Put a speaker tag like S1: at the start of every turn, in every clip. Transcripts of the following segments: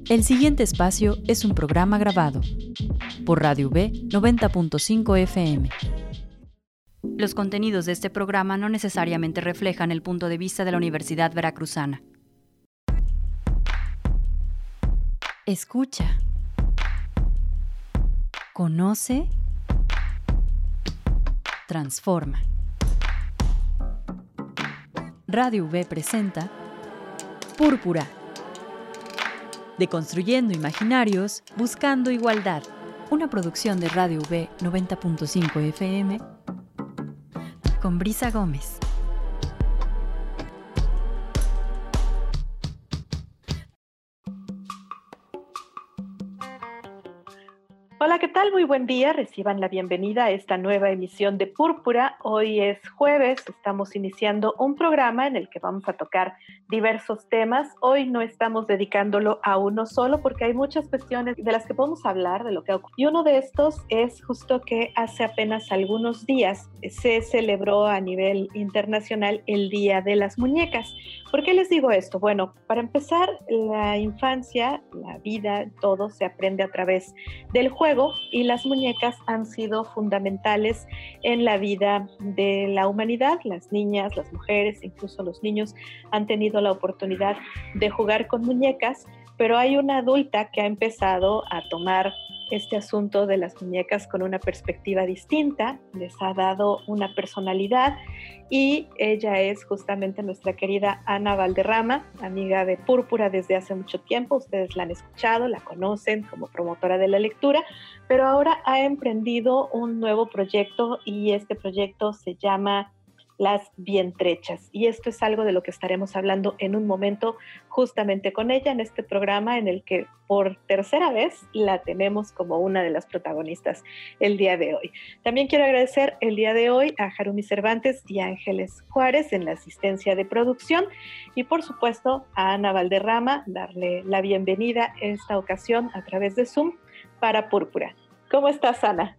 S1: El siguiente espacio es un programa grabado por Radio V 90.5 FM. Los contenidos de este programa no necesariamente reflejan el punto de vista de la Universidad Veracruzana. Escucha. Conoce. Transforma. Radio V presenta Púrpura. Deconstruyendo imaginarios, buscando igualdad. Una producción de Radio V 90.5 FM con Brisa Gómez.
S2: Hola, ¿qué tal? Muy buen día. Reciban la bienvenida a esta nueva emisión de Púrpura. Hoy es jueves, estamos iniciando un programa en el que vamos a tocar diversos temas. Hoy no estamos dedicándolo a uno solo porque hay muchas cuestiones de las que podemos hablar, de lo que ocurre. Y uno de estos es justo que hace apenas algunos días se celebró a nivel internacional el Día de las Muñecas. ¿Por qué les digo esto? Bueno, para empezar, la infancia, la vida, todo se aprende a través del juego y las muñecas han sido fundamentales en la vida de la humanidad. Las niñas, las mujeres, incluso los niños han tenido la oportunidad de jugar con muñecas, pero hay una adulta que ha empezado a tomar este asunto de las muñecas con una perspectiva distinta, les ha dado una personalidad y ella es justamente nuestra querida Ana Valderrama, amiga de Púrpura desde hace mucho tiempo. Ustedes la han escuchado, la conocen como promotora de la lectura, pero ahora ha emprendido un nuevo proyecto y este proyecto se llama Las Vientrechas, y esto es algo de lo que estaremos hablando en un momento justamente con ella en este programa en el que por tercera vez la tenemos como una de las protagonistas el día de hoy. También quiero agradecer el día de hoy a Jarumi Cervantes y Ángeles Juárez en la asistencia de producción y por supuesto a Ana Valderrama, darle la bienvenida esta ocasión a través de Zoom para Púrpura. ¿Cómo estás, Ana?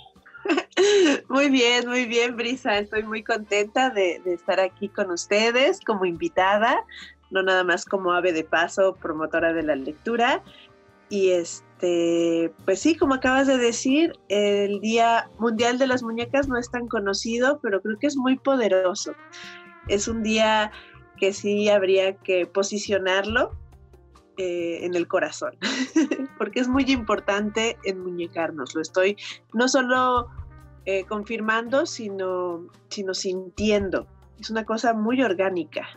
S3: Muy bien, Brisa. Estoy muy contenta de estar aquí con ustedes como invitada, no nada más como ave de paso, promotora de la lectura. Y pues sí, como acabas de decir, el Día Mundial de las Muñecas no es tan conocido, pero creo que es muy poderoso. Es un día que sí habría que posicionarlo en el corazón, porque es muy importante enmuñecarnos. Lo estoy no solo confirmando, sino sintiendo. Es una cosa muy orgánica.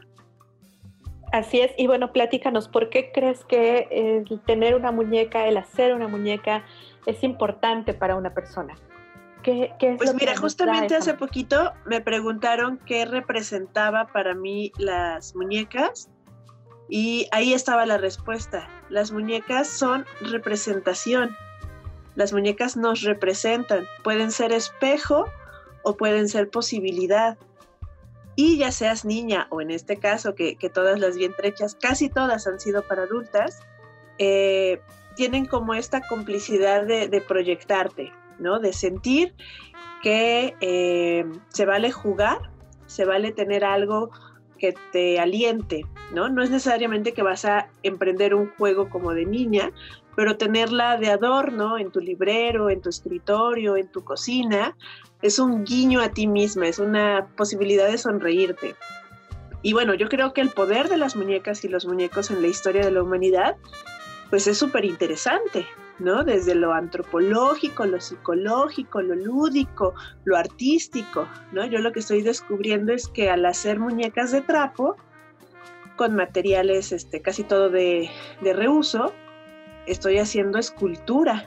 S2: Así es, y bueno, platícanos, ¿por qué crees que el tener una muñeca, el hacer una muñeca es importante para una persona? ¿Qué es
S3: pues
S2: lo
S3: mira,
S2: que
S3: justamente hace poquito me preguntaron qué representaba para mí las muñecas y ahí estaba la respuesta. Las muñecas son representación. Las muñecas nos representan, pueden ser espejo o pueden ser posibilidad. Y ya seas niña o en este caso que todas las vientrechas, casi todas han sido para adultas, tienen como esta complicidad de proyectarte, ¿no? De sentir que se vale jugar, se vale tener algo que te aliente, ¿no? No es necesariamente que vas a emprender un juego como de niña, pero tenerla de adorno en tu librero, en tu escritorio, en tu cocina, es un guiño a ti misma, es una posibilidad de sonreírte. Y bueno, yo creo que el poder de las muñecas y los muñecos en la historia de la humanidad, pues es súper interesante, ¿no? Desde lo antropológico, lo psicológico, lo lúdico, lo artístico, ¿no? Yo lo que estoy descubriendo es que al hacer muñecas de trapo, con materiales casi todo de reuso, estoy haciendo escultura,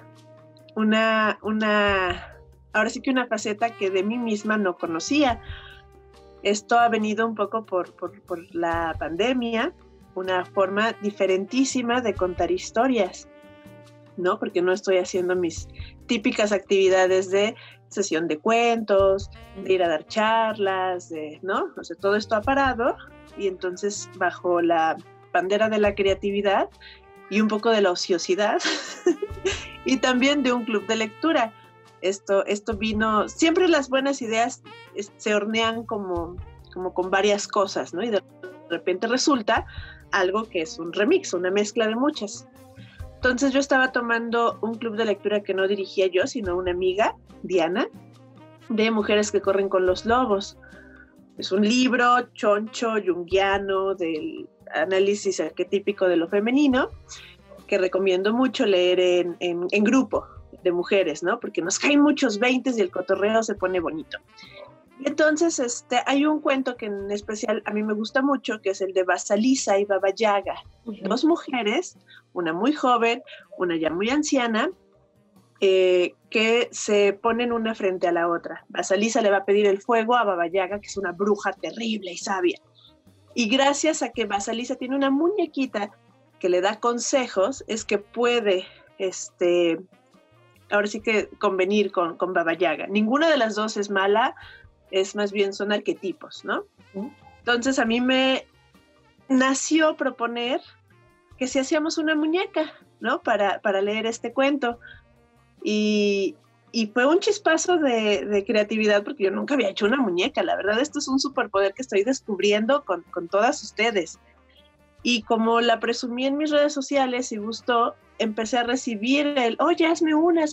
S3: ahora sí que una faceta que de mí misma no conocía. Esto ha venido un poco por la pandemia, una forma diferentísima de contar historias, ¿no? Porque no estoy haciendo mis típicas actividades de sesión de cuentos, de ir a dar charlas, ¿no? O sea, todo esto ha parado y entonces bajo la bandera de la creatividad y un poco de la ociosidad y también de un club de lectura. Esto vino, siempre las buenas ideas se hornean como con varias cosas, ¿no? Y de repente resulta algo que es un remix, una mezcla de muchas. Entonces yo estaba tomando un club de lectura que no dirigía yo, sino una amiga, Diana, de Mujeres que corren con los lobos. Es un libro choncho, junguiano, del análisis arquetípico de lo femenino, que recomiendo mucho leer en grupo de mujeres, ¿no? Porque nos caen muchos 20 y el cotorreo se pone bonito. Y entonces hay un cuento que en especial a mí me gusta mucho, que es el de Vasalisa y Baba Yaga. Dos mujeres, una muy joven, una ya muy anciana, que se ponen una frente a la otra. Vasalisa le va a pedir el fuego a Baba Yaga, que es una bruja terrible y sabia. Y gracias a que Vasalisa tiene una muñequita que le da consejos, es que puede, ahora sí que convenir con Baba Yaga. Ninguna de las dos es mala, es más bien son arquetipos, ¿no? Entonces a mí me nació proponer que si hacíamos una muñeca, ¿no? Para leer este cuento. Y fue un chispazo de creatividad, porque yo nunca había hecho una muñeca. La verdad, esto es un superpoder que estoy descubriendo con todas ustedes. Y como la presumí en mis redes sociales y gustó, empecé a recibir oye, hazme una.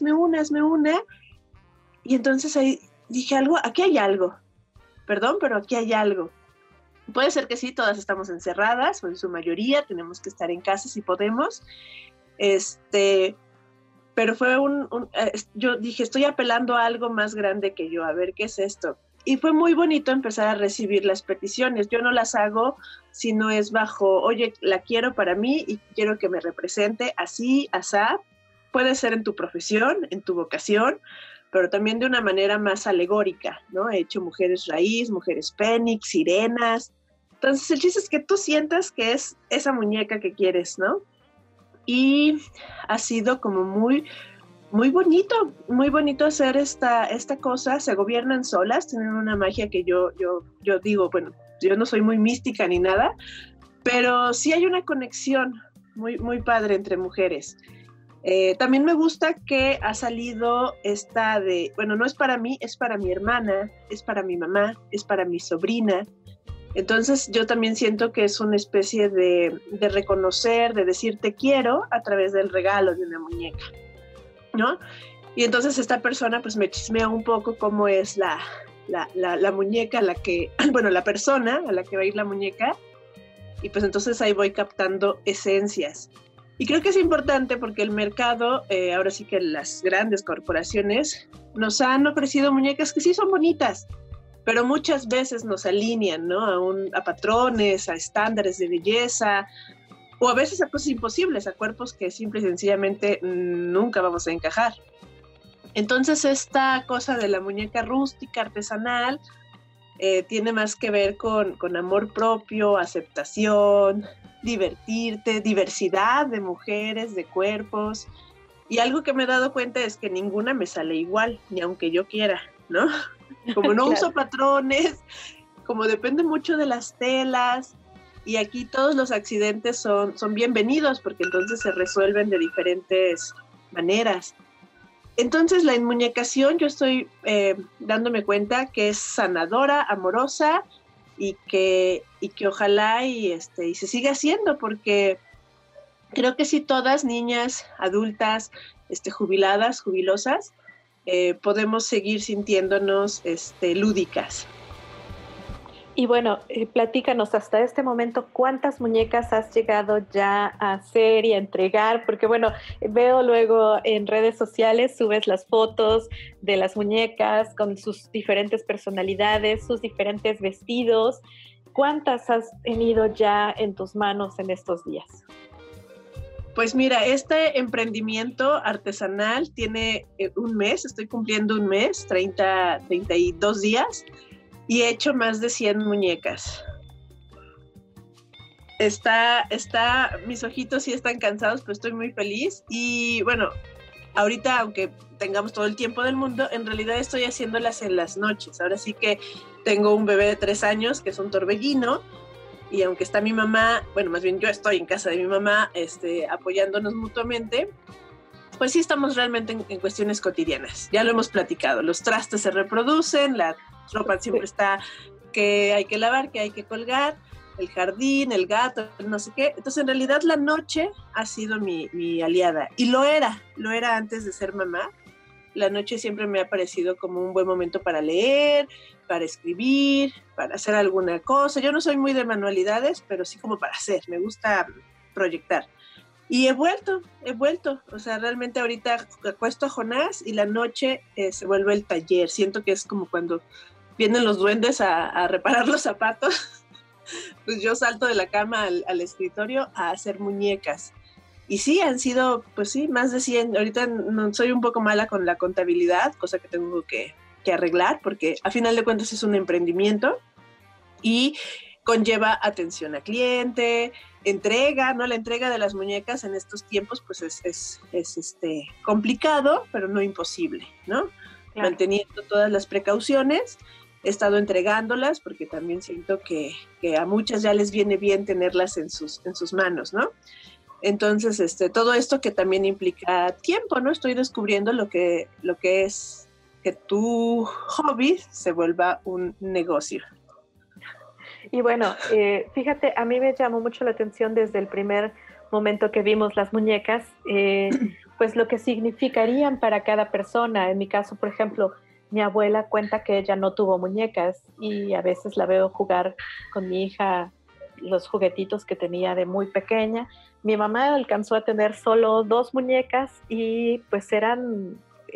S3: Y entonces ahí dije aquí hay algo. Perdón, pero aquí hay algo. Puede ser que sí, todas estamos encerradas, o en su mayoría tenemos que estar en casa si podemos. Pero fue yo dije, estoy apelando a algo más grande que yo, a ver qué es esto. Y fue muy bonito empezar a recibir las peticiones. Yo no las hago si no es bajo, oye, la quiero para mí y quiero que me represente así, asá. Puede ser en tu profesión, en tu vocación, pero también de una manera más alegórica, ¿no? He hecho mujeres raíz, mujeres fénix, sirenas. Entonces el chiste es que tú sientas que es esa muñeca que quieres, ¿no? Y ha sido como muy bonito hacer esta cosa. Se gobiernan solas, tienen una magia que yo digo, bueno, yo no soy muy mística ni nada, pero sí hay una conexión muy, muy padre entre mujeres. También me gusta que ha salido bueno, no es para mí, es para mi hermana, es para mi mamá, es para mi sobrina. Entonces yo también siento que es una especie de reconocer, de decir te quiero a través del regalo de una muñeca, ¿no? Y entonces esta persona pues me chismea un poco cómo es la muñeca, la persona a la que va a ir la muñeca, y pues entonces ahí voy captando esencias. Y creo que es importante porque el mercado, ahora sí que las grandes corporaciones nos han ofrecido muñecas que sí son bonitas, pero muchas veces nos alinean, ¿no? A patrones, a estándares de belleza, o a veces a cosas imposibles, a cuerpos que simple y sencillamente nunca vamos a encajar. Entonces esta cosa de la muñeca rústica, artesanal, tiene más que ver con amor propio, aceptación, divertirte, diversidad de mujeres, de cuerpos. Y algo que me he dado cuenta es que ninguna me sale igual, ni aunque yo quiera, ¿no? Como no uso patrones, como depende mucho de las telas, y aquí todos los accidentes son bienvenidos, porque entonces se resuelven de diferentes maneras. Entonces la inmuñecación yo estoy dándome cuenta que es sanadora, amorosa, y que ojalá y se siga haciendo, porque creo que si todas, niñas, adultas, jubiladas, jubilosas, podemos seguir sintiéndonos lúdicas.
S2: Y bueno, platícanos hasta este momento, ¿cuántas muñecas has llegado ya a hacer y a entregar? Porque bueno, veo luego en redes sociales, subes las fotos de las muñecas con sus diferentes personalidades, sus diferentes vestidos. ¿Cuántas has tenido ya en tus manos en estos días?
S3: Pues mira, este emprendimiento artesanal tiene un mes, estoy cumpliendo un mes, 32 días, y he hecho más de 100 muñecas. Mis ojitos sí están cansados, pero estoy muy feliz. Y bueno, ahorita, aunque tengamos todo el tiempo del mundo, en realidad estoy haciéndolas en las noches. Ahora sí que tengo un bebé de 3 años, que es un torbellino, y aunque está mi mamá, bueno, más bien yo estoy en casa de mi mamá, apoyándonos mutuamente, pues sí estamos realmente en cuestiones cotidianas. Ya lo hemos platicado, los trastes se reproducen, la ropa siempre está que hay que lavar, que hay que colgar. el jardín, el gato, no sé qué. Entonces, en realidad, la noche ha sido mi aliada. Y lo era antes de ser mamá. La noche siempre me ha parecido como un buen momento para leer, para escribir, para hacer alguna cosa. Yo no soy muy de manualidades, pero sí como para hacer. Me gusta proyectar. Y he vuelto. O sea, realmente ahorita acuesto a Jonás y la noche se vuelve el taller. Siento que es como cuando vienen los duendes a reparar los zapatos. Pues yo salto de la cama al escritorio a hacer muñecas. Y sí, han sido, pues sí, más de 100. Ahorita no, soy un poco mala con la contabilidad, cosa que tengo que arreglar, porque a final de cuentas es un emprendimiento y conlleva atención a cliente, entrega, ¿no? La entrega de las muñecas en estos tiempos, pues es complicado, pero no imposible, ¿no? Claro. Manteniendo todas las precauciones, he estado entregándolas, porque también siento que a muchas ya les viene bien tenerlas en sus manos, ¿no? Entonces, todo esto que también implica tiempo, ¿no? Estoy descubriendo lo que es que tu hobby se vuelva un negocio.
S2: Y bueno, fíjate, a mí me llamó mucho la atención desde el primer momento que vimos las muñecas, pues lo que significarían para cada persona. En mi caso, por ejemplo, mi abuela cuenta que ella no tuvo muñecas y a veces la veo jugar con mi hija los juguetitos que tenía de muy pequeña. Mi mamá alcanzó a tener solo 2 muñecas y pues eran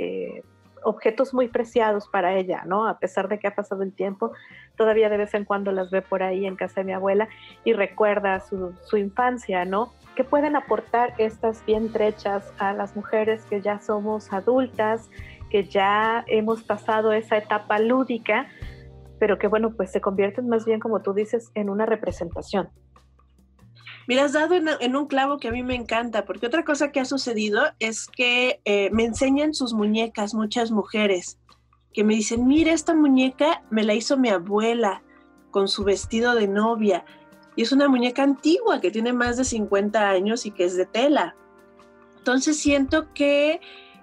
S2: objetos muy preciados para ella, ¿no? A pesar de que ha pasado el tiempo, todavía de vez en cuando las ve por ahí en casa de mi abuela y recuerda su infancia, ¿no? ¿Qué pueden aportar estas vientrechas a las mujeres que ya somos adultas, que ya hemos pasado esa etapa lúdica, pero que, bueno, pues se convierten más bien, como tú dices, en una representación?
S3: Mira, has dado en un clavo que a mí me encanta, porque otra cosa que ha sucedido es que me enseñan sus muñecas muchas mujeres, que me dicen, mira, esta muñeca me la hizo mi abuela con su vestido de novia, y es una muñeca antigua que tiene más de 50 años y que es de tela. Entonces siento que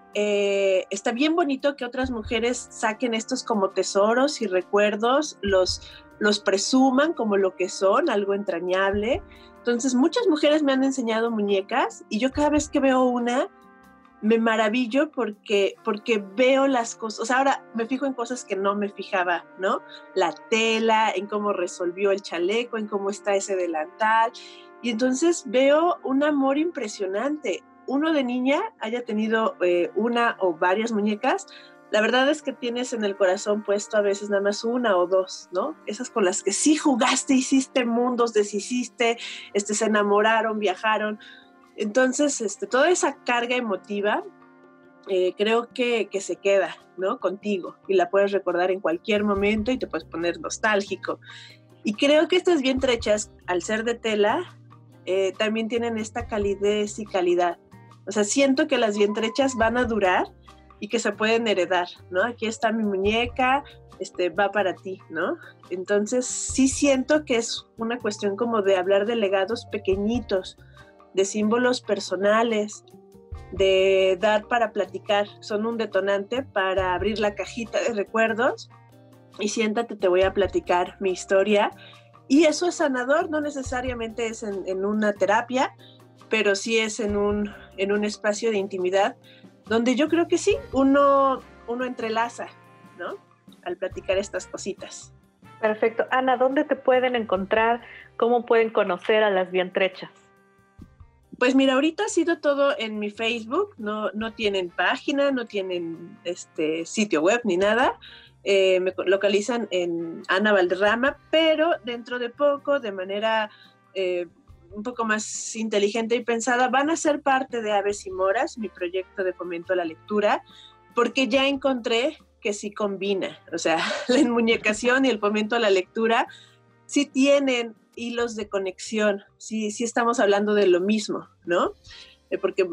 S3: está bien bonito que otras mujeres saquen estos como tesoros y recuerdos, los presuman como lo que son, algo entrañable. Entonces muchas mujeres me han enseñado muñecas y yo cada vez que veo una me maravillo porque veo las cosas. O sea, ahora me fijo en cosas que no me fijaba, ¿no? La tela, en cómo resolvió el chaleco, en cómo está ese delantal, y entonces veo un amor impresionante. Uno de niña haya tenido una o varias muñecas, la verdad es que tienes en el corazón puesto a veces nada más una o dos, ¿no? Esas con las que sí jugaste, hiciste mundos, deshiciste, se enamoraron, viajaron. Entonces, toda esa carga emotiva creo que se queda, ¿no? Contigo, y la puedes recordar en cualquier momento y te puedes poner nostálgico. Y creo que estas vientrechas, al ser de tela, también tienen esta calidez y calidad. O sea, siento que las vientrechas van a durar y que se pueden heredar, ¿no? Aquí está mi muñeca, va para ti, ¿no? Entonces, sí siento que es una cuestión como de hablar de legados pequeñitos, de símbolos personales, de dar para platicar. Son un detonante para abrir la cajita de recuerdos y siéntate, te voy a platicar mi historia. Y eso es sanador, no necesariamente es en una terapia, pero sí es en un espacio de intimidad donde yo creo que sí, uno entrelaza, ¿no? Al platicar estas cositas.
S2: Perfecto. Ana, ¿dónde te pueden encontrar? ¿Cómo pueden conocer a las vientrechas?
S3: Pues mira, ahorita ha sido todo en mi Facebook, no tienen página, no tienen sitio web ni nada. Me localizan en Ana Valderrama, pero dentro de poco, de manera un poco más inteligente y pensada, van a ser parte de Aves y Moras, mi proyecto de fomento a la lectura, porque ya encontré que sí combina. O sea, la enmuñecación y el fomento a la lectura sí tienen hilos de conexión, sí estamos hablando de lo mismo, ¿no? Porque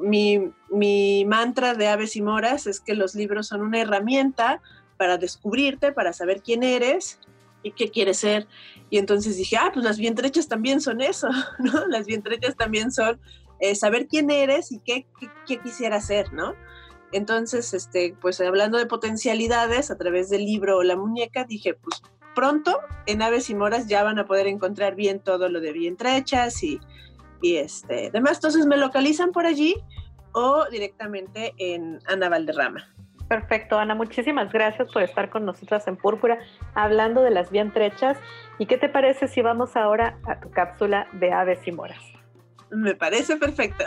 S3: mi mantra de Aves y Moras es que los libros son una herramienta para descubrirte, para saber quién eres y qué quieres ser. Y entonces dije, pues las vientrechas también son eso, ¿no? Las vientrechas también son saber quién eres y qué quisiera ser, ¿no? Entonces, pues hablando de potencialidades a través del libro o la muñeca, dije, pues pronto en Aves y Moras ya van a poder encontrar bien todo lo de Vientrechas y demás. Entonces me localizan por allí o directamente en Ana Valderrama.
S2: Perfecto, Ana, muchísimas gracias por estar con nosotras en Púrpura hablando de las vientrechas. ¿Y qué te parece si vamos ahora a tu cápsula de Aves y Moras?
S3: Me parece perfecto.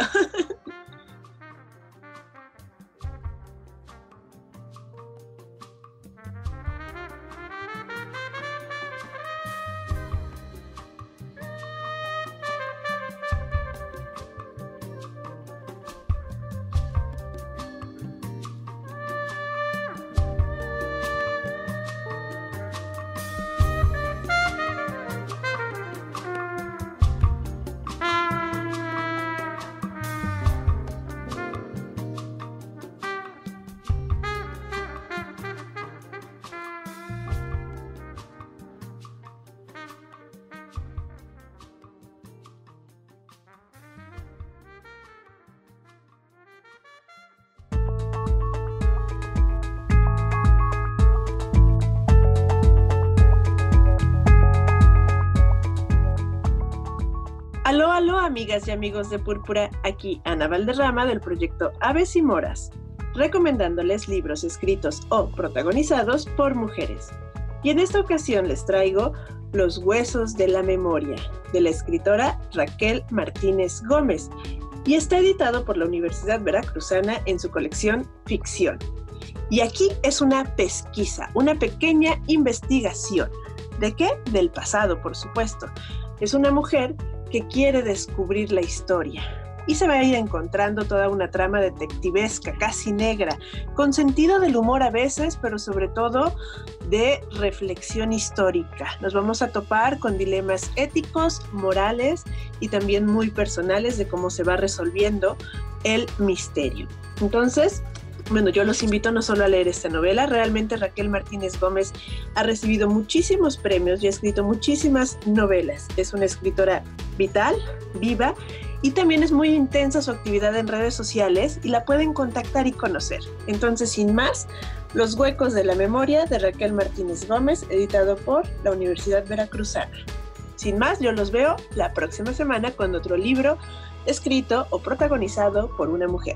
S3: Aló, amigas y amigos de Púrpura, aquí Ana Valderrama del proyecto Aves y Moras, recomendándoles libros escritos o protagonizados por mujeres. Y en esta ocasión les traigo Los huesos de la memoria, de la escritora Raquel Martínez Gómez, y está editado por la Universidad Veracruzana en su colección Ficción. Y aquí es una pesquisa, una pequeña investigación. ¿De qué? Del pasado, por supuesto. Es una mujer que quiere descubrir la historia y se va a ir encontrando toda una trama detectivesca, casi negra, con sentido del humor a veces, pero sobre todo de reflexión histórica. Nos vamos a topar con dilemas éticos, morales y también muy personales de cómo se va resolviendo el misterio. Entonces, bueno, yo los invito no solo a leer esta novela, realmente Raquel Martínez Gómez ha recibido muchísimos premios y ha escrito muchísimas novelas. Es una escritora vital, viva, y también es muy intensa su actividad en redes sociales y la pueden contactar y conocer. Entonces, sin más, Los huecos de la memoria de Raquel Martínez Gómez, editado por la Universidad Veracruzana. Sin más, yo los veo la próxima semana con otro libro escrito o protagonizado por una mujer.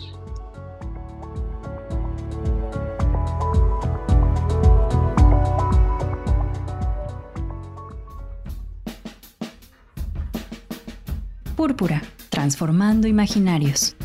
S1: Púrpura, transformando imaginarios.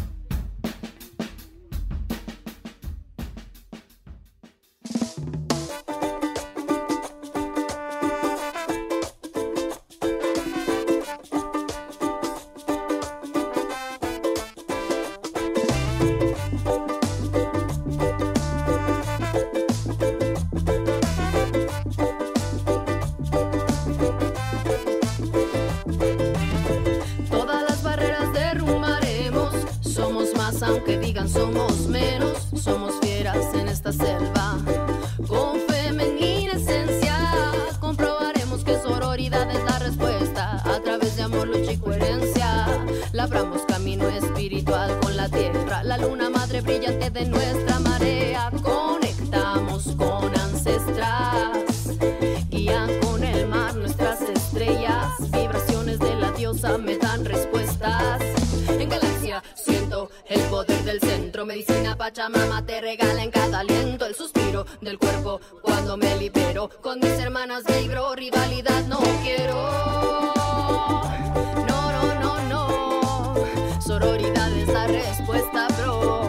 S4: Aunque digan somos menos, somos fieras en esta selva. Con femenina esencia comprobaremos que sororidad es la respuesta. A través de amor, lucha y coherencia labramos camino espiritual con la tierra. La luna madre brillante de nuestra marea. Conectamos con ancestras, guían con el mar nuestras estrellas. Vibraciones de la diosa me dan respuestas. En galaxia siento el poder del centro. Medicina Pachamama te regala en cada aliento el suspiro del cuerpo cuando me libero. Con mis hermanas vibro, rivalidad no quiero. No, no, no, no. Sororidad es la respuesta, bro.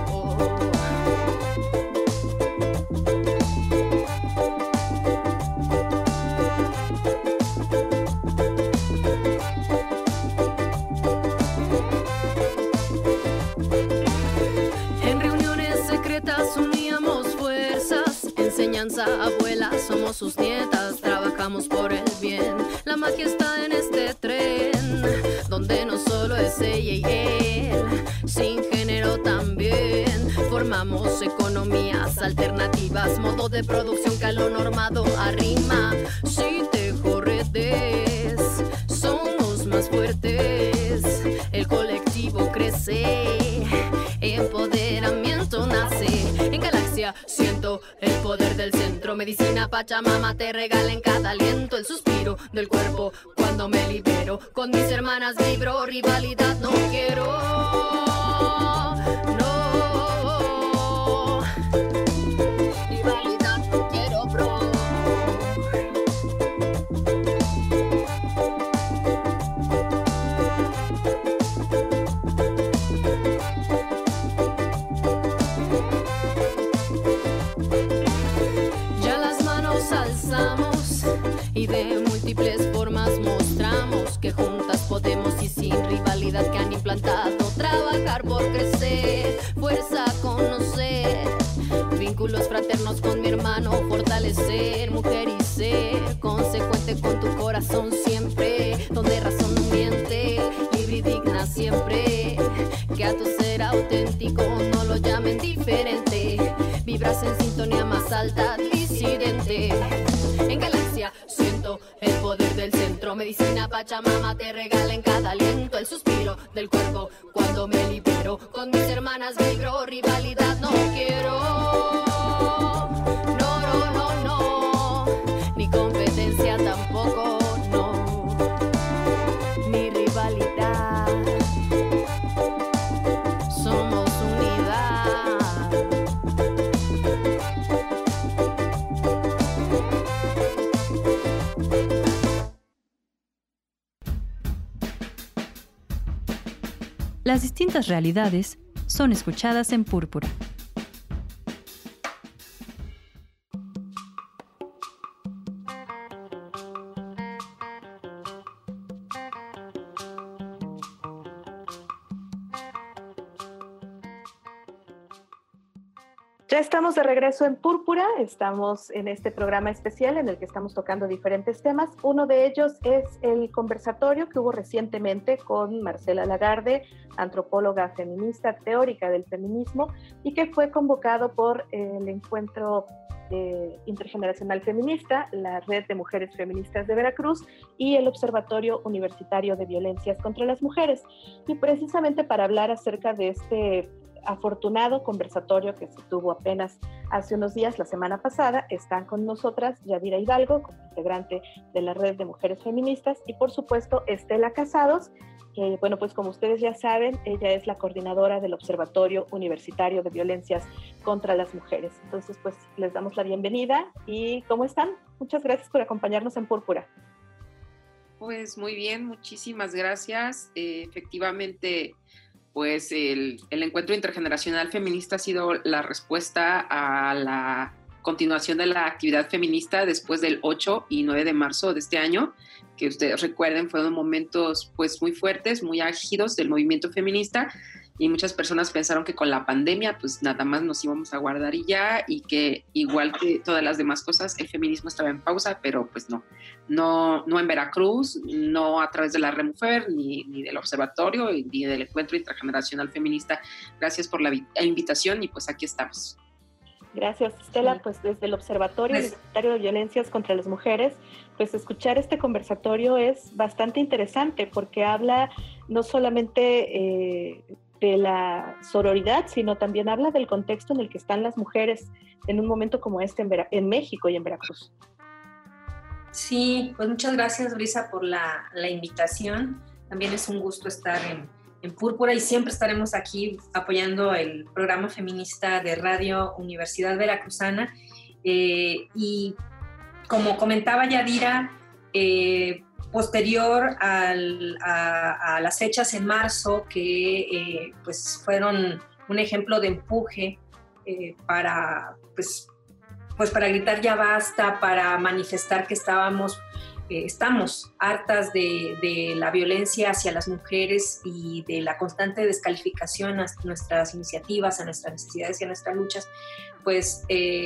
S4: Uníamos fuerzas, enseñanza, abuelas, somos sus nietas, trabajamos por el bien. La magia está en este tren, donde no solo es ella y él, sin género también. Formamos economías alternativas, modo de producción que a lo normado arrima. Si te corretes, somos más fuertes, el colectivo crece, empoderamiento nace. En galaxia siento el poder del centro, medicina Pachamama te regala en cada aliento el suspiro del cuerpo cuando me libero. Con mis hermanas vibro, rivalidad no quiero. No, rivalidad no quiero, bro. Y de múltiples formas mostramos que juntas podemos y sin rivalidad que han implantado trabajar por crecer, fuerza a conocer, vínculos fraternos con mi hermano, fortalecer, mujer y ser consecuente con tu corazón siempre, donde razón no miente, libre y digna siempre, que a tu ser auténtico no lo llamen diferente, vibras en sintonía más alta, disidente. En galaxia siento el poder del centro, medicina Pachamama te regala en cada aliento el suspiro del cuerpo cuando me libero. Con mis hermanas vibro, rivalidad no quiero. No, no, no, no, ni competencia tampoco, no, ni rivalidad. Somos unidad.
S1: Las distintas realidades son escuchadas en Púrpura.
S2: Ya estamos de regreso en Púrpura, estamos en este programa especial en el que estamos tocando diferentes temas. Uno de ellos es el conversatorio que hubo recientemente con Marcela Lagarde, antropóloga feminista, teórica del feminismo, y que fue convocado por el Encuentro Intergeneracional Feminista, la Red de Mujeres Feministas de Veracruz y el Observatorio Universitario de Violencias contra las Mujeres. Y precisamente para hablar acerca de este afortunado conversatorio que se tuvo apenas hace unos días, la semana pasada, están con nosotras Yadira Hidalgo, como integrante de la Red de Mujeres Feministas, y por supuesto Estela Casados, que bueno, pues como ustedes ya saben, ella es la coordinadora del Observatorio Universitario de Violencias contra las Mujeres. Entonces, pues les damos la bienvenida. ¿Y cómo están? Muchas gracias por acompañarnos en Púrpura.
S5: Pues muy bien, muchísimas gracias. Efectivamente, pues el Encuentro Intergeneracional Feminista ha sido la respuesta a la continuación de la actividad feminista después del 8 y 9 de marzo de este año, que ustedes recuerden fueron momentos pues muy fuertes, muy álgidos del movimiento feminista, y muchas personas pensaron que con la pandemia pues nada más nos íbamos a guardar y ya, y que igual que todas las demás cosas el feminismo estaba en pausa, pero pues no en Veracruz, no a través de la Remufer, ni del observatorio, ni del Encuentro Intergeneracional Feminista. Gracias por la invitación y pues aquí estamos.
S2: Gracias, Estela. Pues desde el Observatorio Universitario de Violencias contra las Mujeres, pues escuchar este conversatorio es bastante interesante porque habla no solamente de la sororidad, sino también habla del contexto en el que están las mujeres en un momento como este en México y en Veracruz.
S6: Sí, pues muchas gracias, Brisa, por la invitación. También es un gusto estar en Púrpura y siempre estaremos aquí apoyando el programa feminista de Radio Universidad Veracruzana. Y como comentaba Yadira, posterior a las fechas en marzo que pues fueron un ejemplo de empuje para gritar ya basta, para manifestar que estamos hartas de la violencia hacia las mujeres y de la constante descalificación a nuestras iniciativas, a nuestras necesidades y a nuestras luchas, pues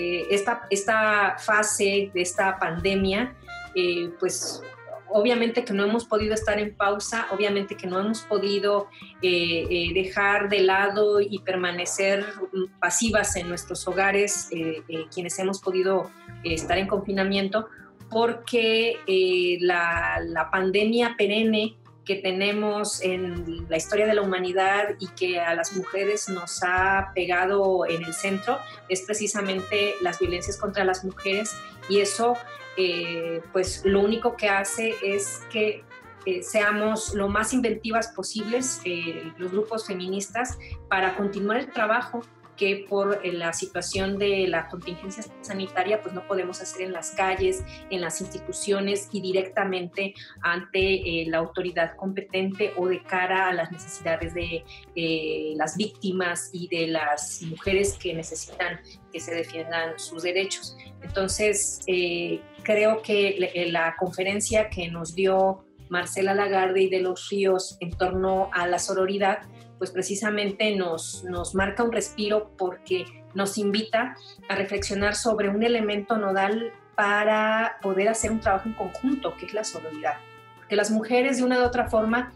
S6: esta fase de esta pandemia, pues obviamente que no hemos podido estar en pausa, obviamente que no hemos podido dejar de lado y permanecer pasivas en nuestros hogares, quienes hemos podido estar en confinamiento, porque la pandemia perenne que tenemos en la historia de la humanidad y que a las mujeres nos ha pegado en el centro es precisamente las violencias contra las mujeres, y eso pues lo único que hace es que seamos lo más inventivas posibles los grupos feministas para continuar el trabajo que por la situación de la contingencia sanitaria pues no podemos hacer en las calles, en las instituciones y directamente ante la autoridad competente o de cara a las necesidades de las víctimas y de las mujeres que necesitan que se defiendan sus derechos. Entonces, creo que la conferencia que nos dio Marcela Lagarde y de los Ríos en torno a la sororidad pues precisamente nos marca un respiro, porque nos invita a reflexionar sobre un elemento nodal para poder hacer un trabajo en conjunto, que es la sororidad. Porque las mujeres, de una u otra forma,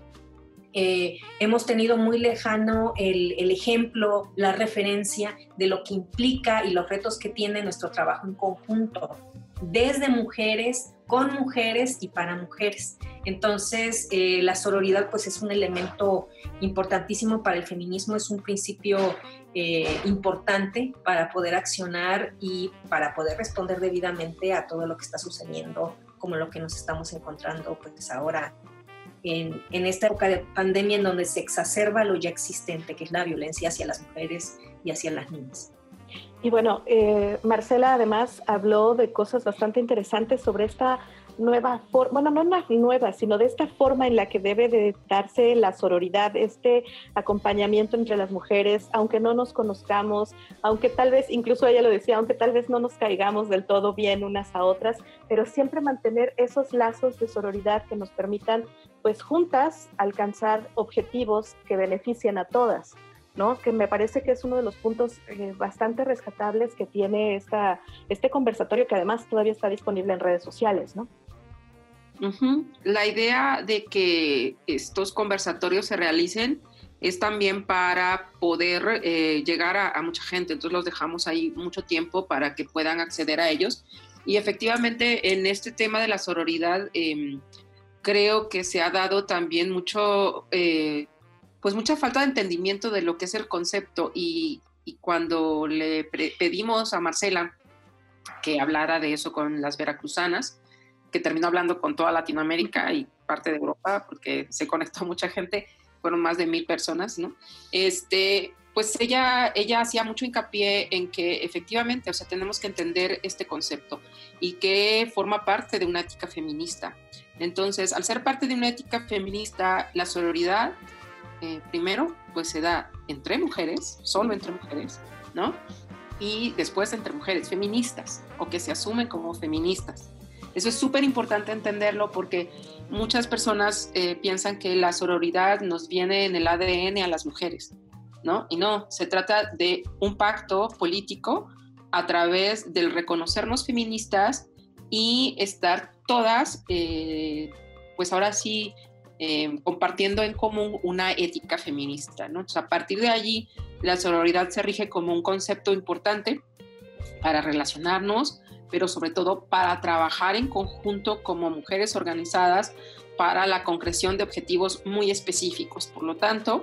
S6: hemos tenido muy lejano el ejemplo, la referencia de lo que implica y los retos que tiene nuestro trabajo en conjunto, desde mujeres, con mujeres y para mujeres. Entonces, la sororidad pues es un elemento importantísimo para el feminismo, es un principio importante para poder accionar y para poder responder debidamente a todo lo que está sucediendo, como lo que nos estamos encontrando pues ahora en esta época de pandemia, en donde se exacerba lo ya existente, que es la violencia hacia las mujeres y hacia las niñas.
S2: Y bueno, Marcela además habló de cosas bastante interesantes sobre esta nueva forma, bueno, no una nueva, sino de esta forma en la que debe de darse la sororidad, este acompañamiento entre las mujeres, aunque no nos conozcamos, aunque tal vez, incluso ella lo decía, aunque tal vez no nos caigamos del todo bien unas a otras, pero siempre mantener esos lazos de sororidad que nos permitan, pues juntas, alcanzar objetivos que beneficien a todas, ¿no? Que me parece que es uno de los puntos bastante rescatables que tiene este conversatorio, que además todavía está disponible en redes sociales, ¿no?
S5: Uh-huh. La idea de que estos conversatorios se realicen es también para poder llegar a mucha gente, entonces los dejamos ahí mucho tiempo para que puedan acceder a ellos. Y efectivamente en este tema de la sororidad creo que se ha dado también mucho... pues mucha falta de entendimiento de lo que es el concepto, y cuando le pedimos a Marcela que hablara de eso con las veracruzanas, que terminó hablando con toda Latinoamérica y parte de Europa, porque se conectó mucha gente, fueron más de 1,000 personas, ¿no? Pues ella hacía mucho hincapié en que efectivamente, o sea, tenemos que entender este concepto y que forma parte de una ética feminista. Entonces, al ser parte de una ética feminista, la sororidad primero, pues se da entre mujeres, solo entre mujeres, ¿no? Y después entre mujeres feministas, o que se asumen como feministas. Eso es súper importante entenderlo, porque muchas personas piensan que la sororidad nos viene en el ADN a las mujeres, ¿no? Y no, se trata de un pacto político a través del reconocernos feministas y estar todas, pues ahora sí, compartiendo en común una ética feminista, ¿no? Entonces, a partir de allí, la sororidad se rige como un concepto importante para relacionarnos, pero sobre todo para trabajar en conjunto como mujeres organizadas para la concreción de objetivos muy específicos. Por lo tanto,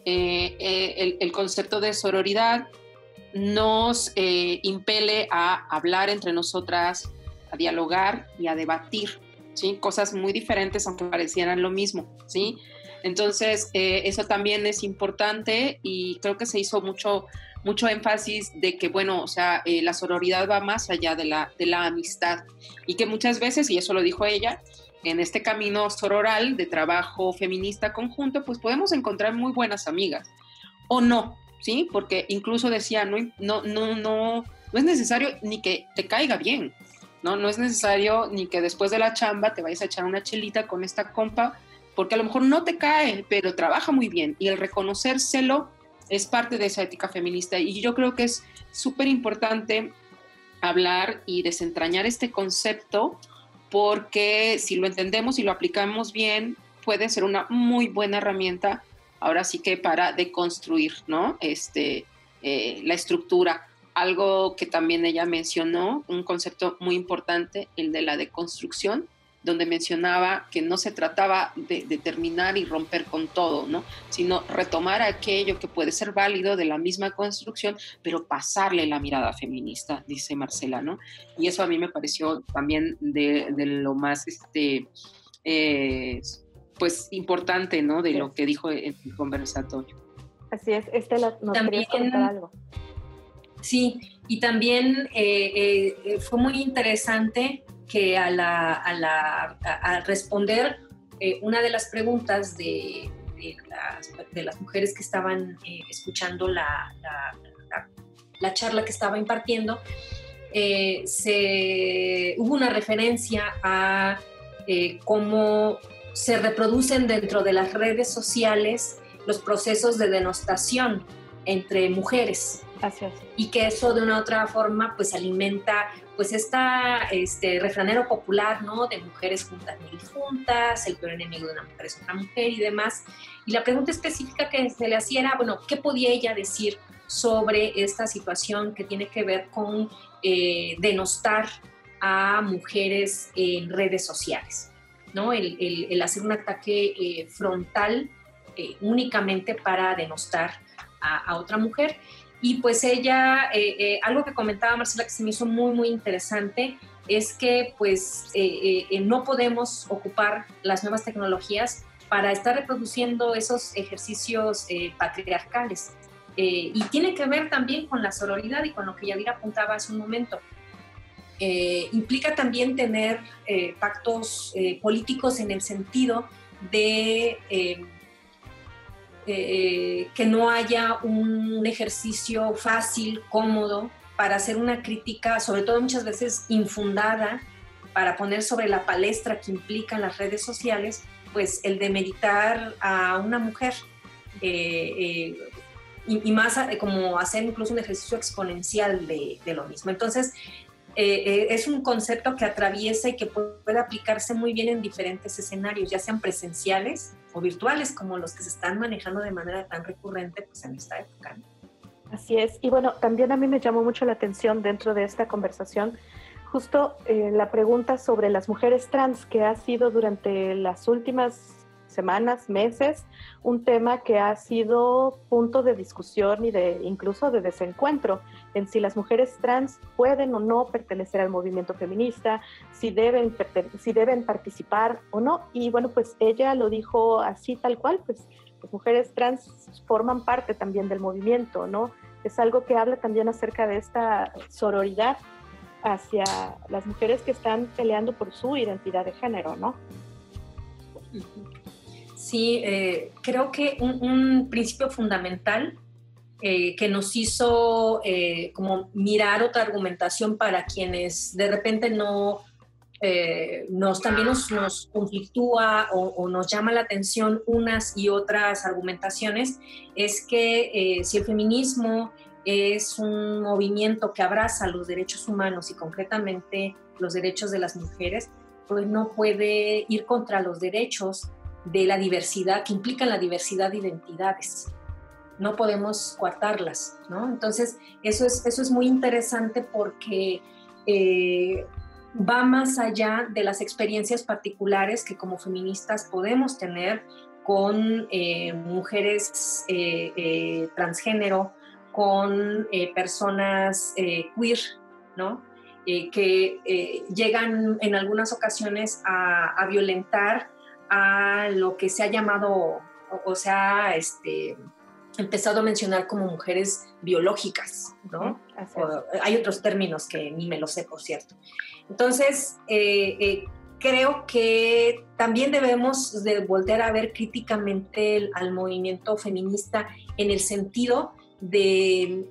S5: el concepto de sororidad nos impele a hablar entre nosotras, a dialogar y a debatir, ¿sí? Cosas muy diferentes, aunque parecieran lo mismo, ¿sí? Entonces, eso también es importante, y creo que se hizo mucho énfasis de que, bueno, o sea, la sororidad va más allá de la amistad, y que muchas veces, y eso lo dijo ella, en este camino sororal de trabajo feminista conjunto, pues podemos encontrar muy buenas amigas, o no, ¿sí? Porque incluso decía, no es necesario ni que te caiga bien, no es necesario ni que después de la chamba te vayas a echar una chelita con esta compa, porque a lo mejor no te cae, pero trabaja muy bien, y el reconocérselo es parte de esa ética feminista. Y yo creo que es súper importante hablar y desentrañar este concepto, porque si lo entendemos y lo aplicamos bien, puede ser una muy buena herramienta, ahora sí que para deconstruir, ¿no? La estructura. Algo que también ella mencionó, un concepto muy importante, el de la deconstrucción, donde mencionaba que no se trataba de terminar y romper con todo, ¿no? Sino retomar aquello que puede ser válido de la misma construcción, pero pasarle la mirada feminista, dice Marcela, ¿no? Y eso a mí me pareció también de lo más pues importante, ¿no? De lo que dijo en el conversatorio.
S2: Así es, Estela, ¿nos querías comentar algo?
S6: Sí, y también fue muy interesante que al responder una de las preguntas de las mujeres que estaban escuchando la charla que estaba impartiendo, hubo una referencia a cómo se reproducen dentro de las redes sociales los procesos de denostación entre mujeres.
S2: Así es.
S6: Y que eso de una u otra forma pues alimenta pues este refranero popular, ¿no? De mujeres juntas mil juntas, el peor enemigo de una mujer es otra mujer y demás. Y la pregunta específica que se le hacía era, bueno, ¿qué podía ella decir sobre esta situación que tiene que ver con denostar a mujeres en redes sociales, ¿no? El hacer un ataque frontal únicamente para denostar a otra mujer. Y pues ella, algo que comentaba Marcela que se me hizo muy, muy interesante, es que pues no podemos ocupar las nuevas tecnologías para estar reproduciendo esos ejercicios patriarcales. Y tiene que ver también con la sororidad y con lo que Yadira apuntaba hace un momento. Implica también tener pactos políticos en el sentido de que no haya un ejercicio fácil, cómodo, para hacer una crítica, sobre todo muchas veces infundada, para poner sobre la palestra que implican las redes sociales, pues el demeritar a una mujer y más como hacer incluso un ejercicio exponencial de lo mismo. Entonces, es un concepto que atraviesa y que puede aplicarse muy bien en diferentes escenarios, ya sean presenciales o virtuales, como los que se están manejando de manera tan recurrente pues, en esta época, ¿no?
S2: Así es. Y bueno, también a mí me llamó mucho la atención dentro de esta conversación justo la pregunta sobre las mujeres trans, que ha sido durante las últimas semanas, meses, un tema que ha sido punto de discusión y incluso de desencuentro en si las mujeres trans pueden o no pertenecer al movimiento feminista, si deben participar o no. Y bueno, pues ella lo dijo así tal cual, pues las mujeres trans forman parte también del movimiento, ¿no? Es algo que habla también acerca de esta sororidad hacia las mujeres que están peleando por su identidad de género, ¿no?
S6: Sí, creo que un principio fundamental que nos hizo como mirar otra argumentación para quienes de repente también nos conflictúa o nos llama la atención unas y otras argumentaciones, es que si el feminismo es un movimiento que abraza los derechos humanos y concretamente los derechos de las mujeres, pues no puede ir contra los derechos de la diversidad, que implican la diversidad de identidades. No podemos coartarlas, ¿no? Entonces, eso es muy interesante porque va más allá de las experiencias particulares que como feministas podemos tener con mujeres transgénero, con personas queer, ¿no? Que llegan en algunas ocasiones a violentar a lo que se ha llamado o se ha empezado a mencionar como mujeres biológicas, ¿no? Hay otros términos que ni me los sé, por cierto. Entonces, creo que también debemos de voltear a ver críticamente al movimiento feminista en el sentido de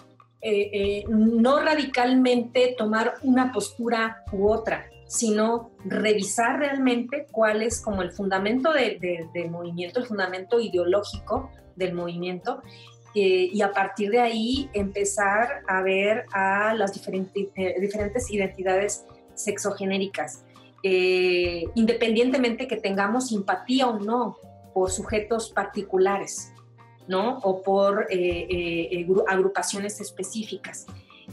S6: no radicalmente tomar una postura u otra, sino revisar realmente cuál es como el fundamento del movimiento, el fundamento ideológico del movimiento, y a partir de ahí empezar a ver a las diferentes identidades sexogenéricas, independientemente que tengamos simpatía o no por sujetos particulares, ¿no? O por agrupaciones específicas.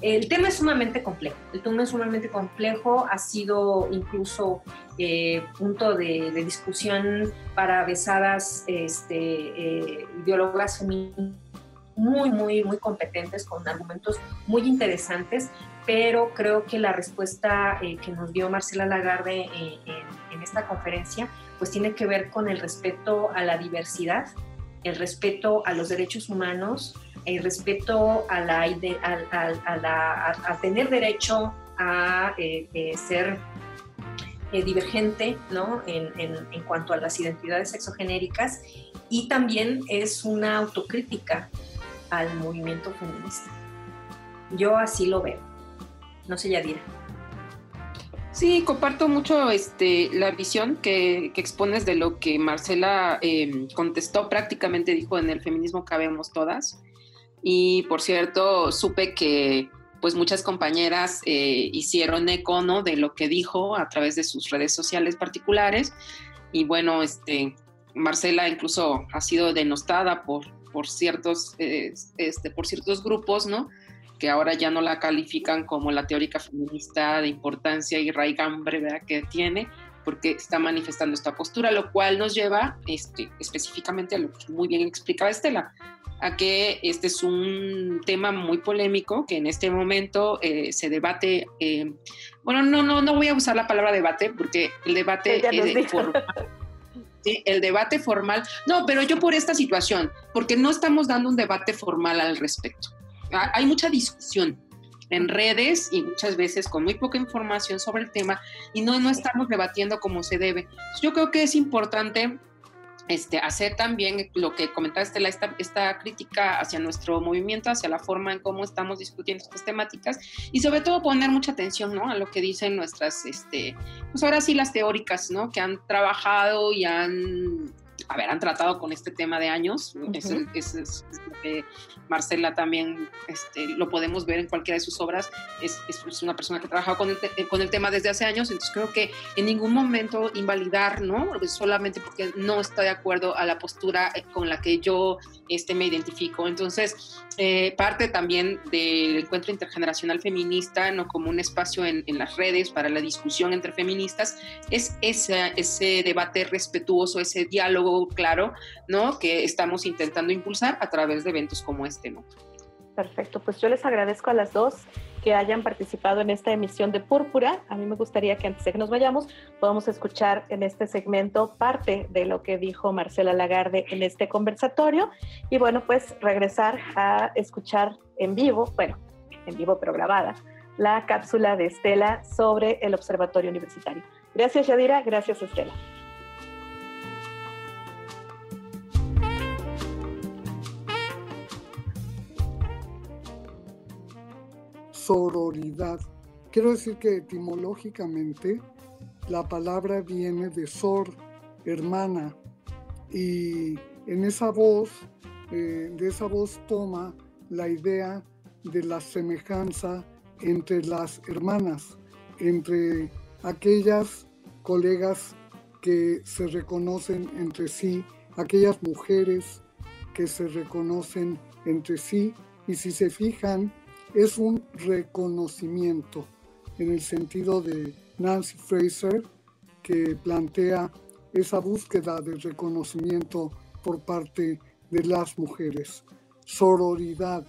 S6: El tema es sumamente complejo. Ha sido incluso punto de discusión para avesadas ideólogas feministas muy competentes, con argumentos muy interesantes, pero creo que la respuesta que nos dio Marcela Lagarde en esta conferencia pues tiene que ver con el respeto a la diversidad, el respeto a los derechos humanos, el respeto a tener derecho a ser divergente, ¿no? en cuanto a las identidades sexogenéricas, y también es una autocrítica al movimiento feminista. Yo así lo veo. No sé, Yadira.
S5: Sí, comparto mucho la visión que expones de lo que Marcela contestó, prácticamente dijo: en el feminismo cabemos todas. Y por cierto, supe que pues muchas compañeras hicieron eco, ¿no?, de lo que dijo a través de sus redes sociales particulares. Y bueno, Marcela incluso ha sido denostada por ciertos grupos, ¿no?, que ahora ya no la califican como la teórica feminista de importancia y raigambre, ¿verdad?, que tiene, porque está manifestando esta postura, lo cual nos lleva específicamente a lo que muy bien explicaba Estela, a que este es un tema muy polémico que en este momento se debate. No voy a usar la palabra debate, porque el debate el debate formal, no, pero yo por esta situación, porque no estamos dando un debate formal al respecto. Hay mucha discusión en redes y muchas veces con muy poca información sobre el tema, y no estamos debatiendo como se debe. Yo creo que es importante hacer también lo que comentaba Estela, esta crítica hacia nuestro movimiento, hacia la forma en cómo estamos discutiendo estas temáticas, y sobre todo poner mucha atención, ¿no?, a lo que dicen nuestras, pues ahora sí, las teóricas, ¿no?, que han trabajado y han tratado con este tema de años. Uh-huh. Es lo que Marcela también lo podemos ver en cualquiera de sus obras. Es una persona que ha trabajado con el tema desde hace años, entonces creo que en ningún momento invalidar, ¿no?, solamente porque no está de acuerdo a la postura con la que yo me identifico. Entonces, parte también del encuentro intergeneracional feminista, ¿no?, como un espacio en las redes para la discusión entre feministas, es ese debate respetuoso, ese diálogo claro, ¿no?, que estamos intentando impulsar a través de eventos como ¿no?
S2: Perfecto, pues yo les agradezco a las dos que hayan participado en esta emisión de Púrpura. A mí me gustaría que antes de que nos vayamos podamos escuchar en este segmento parte de lo que dijo Marcela Lagarde en este conversatorio, y bueno, pues regresar a escuchar en vivo pero grabada, la cápsula de Estela sobre el Observatorio Universitario. Gracias, Yadira. Gracias, Estela.
S7: Sororidad. Quiero decir que etimológicamente la palabra viene de sor, hermana, y en esa voz, de esa voz toma la idea de la semejanza entre las hermanas, entre aquellas colegas que se reconocen entre sí, aquellas mujeres que se reconocen entre sí, y si se fijan, es un reconocimiento en el sentido de Nancy Fraser, que plantea esa búsqueda de reconocimiento por parte de las mujeres. Sororidad.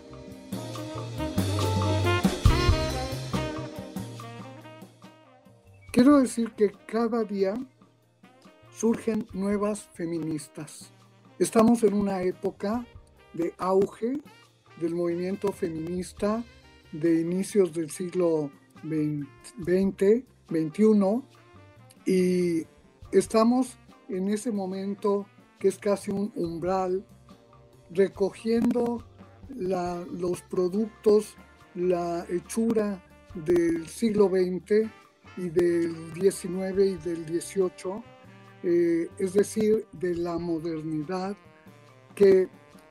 S7: Quiero decir que cada día surgen nuevas feministas. Estamos en una época de auge del movimiento feminista de inicios del siglo XX, XXI, y estamos en ese momento que es casi un umbral, recogiendo los productos, la hechura del siglo XX y del XIX y del XVIII, es decir, de la modernidad que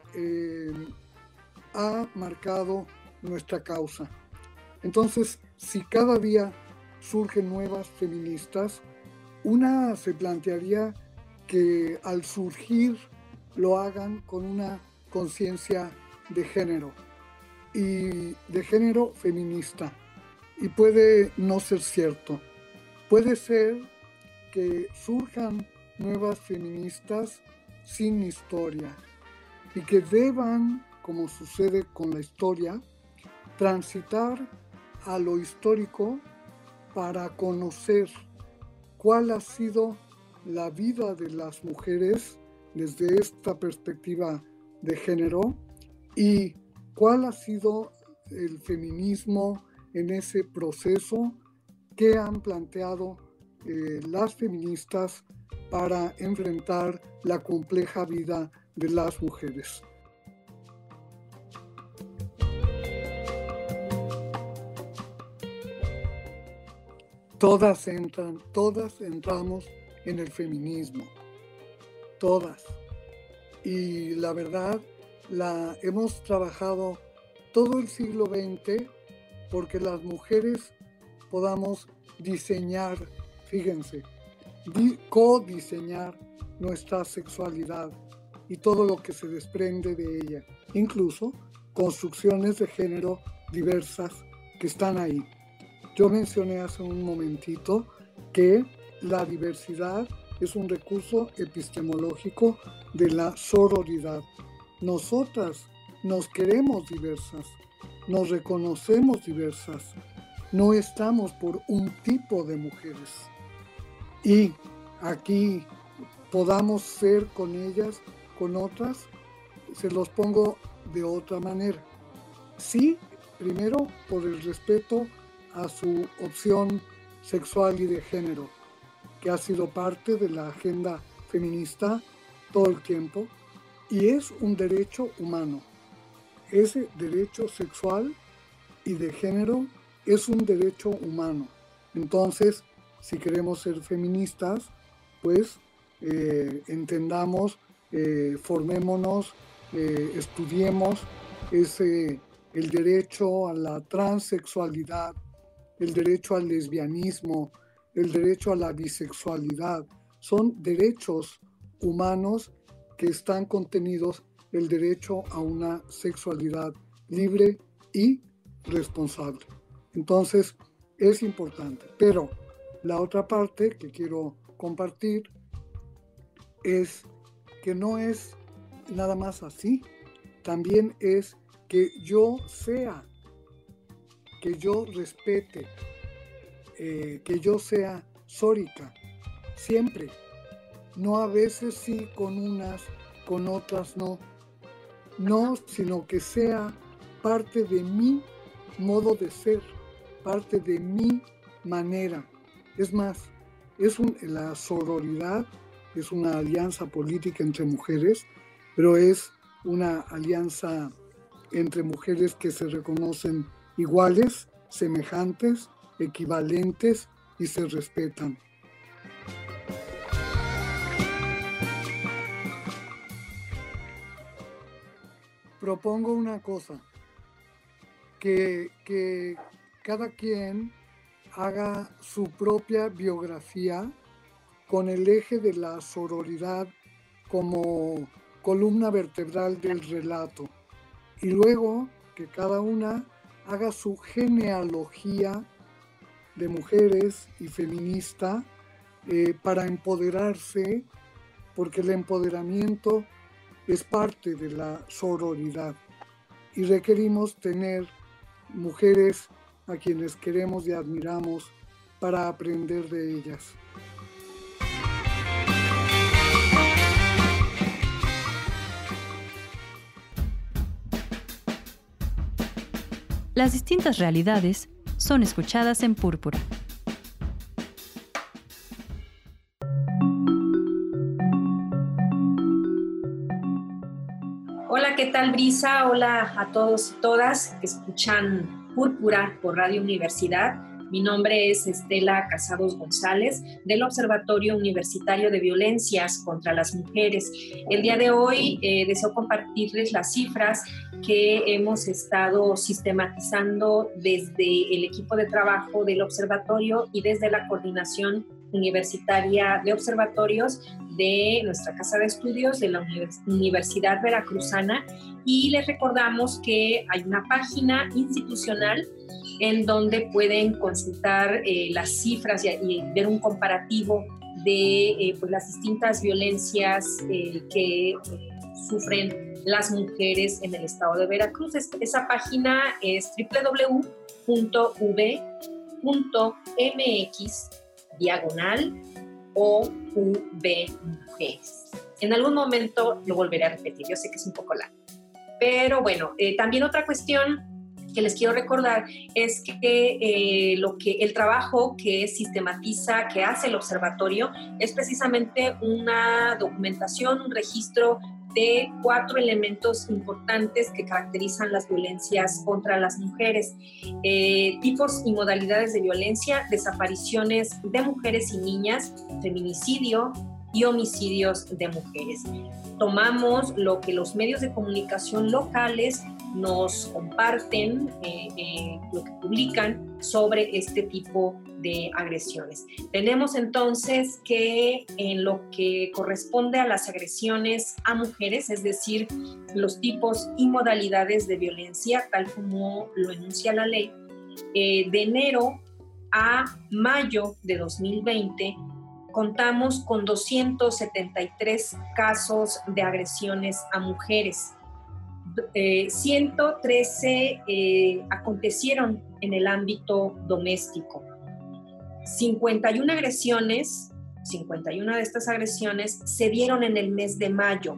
S7: ha marcado nuestra causa. Entonces, si cada día surgen nuevas feministas, una se plantearía que al surgir lo hagan con una conciencia de género. y de género feminista. Y puede no ser cierto. Puede ser que surjan nuevas feministas sin historia y que deban, como sucede con la historia, transitar a lo histórico para conocer cuál ha sido la vida de las mujeres desde esta perspectiva de género y cuál ha sido el feminismo en ese proceso que han planteado las feministas para enfrentar la compleja vida de las mujeres. Todas entramos en el feminismo, todas. Y la verdad, hemos trabajado todo el siglo XX porque las mujeres podamos diseñar, fíjense, codiseñar nuestra sexualidad y todo lo que se desprende de ella, incluso construcciones de género diversas que están ahí. Yo mencioné hace un momentito que la diversidad es un recurso epistemológico de la sororidad. Nosotras nos queremos diversas, nos reconocemos diversas, no estamos por un tipo de mujeres. Y aquí podamos ser con ellas, con otras, se los pongo de otra manera. Sí, primero por el respeto a su opción sexual y de género, que ha sido parte de la agenda feminista todo el tiempo, y es un derecho humano. Ese derecho sexual y de género es un derecho humano. Entonces, si queremos ser feministas, pues entendamos, formémonos, estudiemos el derecho a la transexualidad, el derecho al lesbianismo, el derecho a la bisexualidad. Son derechos humanos que están contenidos el derecho a una sexualidad libre y responsable. Entonces, es importante. Pero la otra parte que quiero compartir es que no es nada más así. También es que yo sea, que yo respete, que yo sea sórica, siempre. No a veces sí con unas, con otras no. No, sino que sea parte de mi modo de ser, parte de mi manera. Es más, la sororidad es una alianza política entre mujeres, pero es una alianza entre mujeres que se reconocen iguales, semejantes, equivalentes y se respetan. Propongo una cosa, que cada quien haga su propia biografía con el eje de la sororidad como columna vertebral del relato, y luego que cada una haga su genealogía de mujeres y feminista para empoderarse, porque el empoderamiento es parte de la sororidad y requerimos tener mujeres a quienes queremos y admiramos para aprender de ellas.
S1: Las distintas realidades son escuchadas en Púrpura.
S6: Hola, ¿qué tal, Brisa? Hola a todos y todas que escuchan Púrpura por Radio Universidad. Mi nombre es Estela Casados González, del Observatorio Universitario de Violencias contra las Mujeres. El día de hoy deseo compartirles las cifras que hemos estado sistematizando desde el equipo de trabajo del observatorio y desde la Coordinación Universitaria de Observatorios de nuestra Casa de Estudios de la Universidad Veracruzana, y les recordamos que hay una página institucional en donde pueden consultar las cifras y ver un comparativo de pues las distintas violencias que sufren las mujeres en el estado de Veracruz. Esa página es www.v.mx/OUV-Mujeres. En algún momento lo volveré a repetir, yo sé que es un poco largo. Pero bueno, también otra cuestión que les quiero recordar es que el trabajo que sistematiza, que hace el observatorio, es precisamente una documentación, un registro de 4 elementos importantes que caracterizan las violencias contra las mujeres: tipos y modalidades de violencia, desapariciones de mujeres y niñas, feminicidio y homicidios de mujeres. Tomamos lo que los medios de comunicación locales nos comparten, lo que publican sobre este tipo de agresiones. Tenemos entonces que en lo que corresponde a las agresiones a mujeres, es decir, los tipos y modalidades de violencia, tal como lo enuncia la ley, de enero a mayo de 2020, contamos con 273 casos de agresiones a mujeres. 113 acontecieron en el ámbito doméstico. 51 de estas agresiones se dieron en el mes de mayo.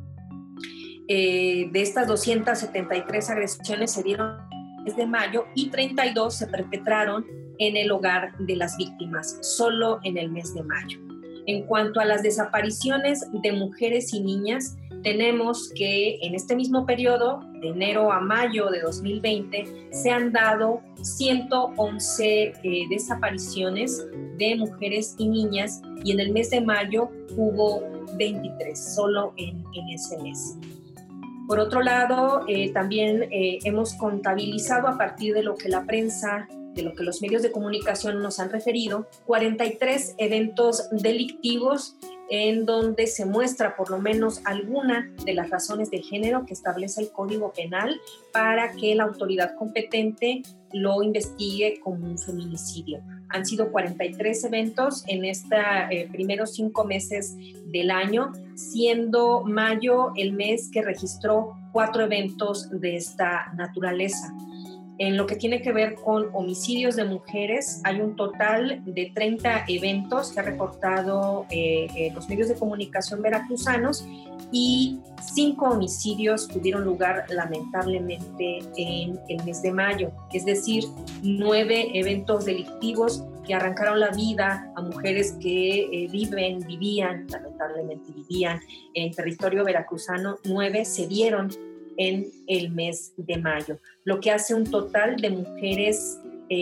S6: De estas 273 agresiones se dieron en el mes de mayo y 32 se perpetraron en el hogar de las víctimas, solo en el mes de mayo. En cuanto a las desapariciones de mujeres y niñas, tenemos que en este mismo periodo, de enero a mayo de 2020, se han dado 111 desapariciones de mujeres y niñas, y en el mes de mayo hubo 23, solo en ese mes. Por otro lado, también hemos contabilizado, a partir de lo que la prensa, de lo que los medios de comunicación nos han referido, 43 eventos delictivos en donde se muestra por lo menos alguna de las razones de género que establece el Código Penal para que la autoridad competente lo investigue como un feminicidio. Han sido 43 eventos en estos primeros 5 meses del año, siendo mayo el mes que registró 4 eventos de esta naturaleza. En lo que tiene que ver con homicidios de mujeres, hay un total de 30 eventos que ha reportado los medios de comunicación veracruzanos, y 5 homicidios tuvieron lugar lamentablemente en el mes de mayo. Es decir, 9 eventos delictivos que arrancaron la vida a mujeres que vivían en territorio veracruzano. 9 se dieron en el mes de mayo, lo que hace un total de mujeres,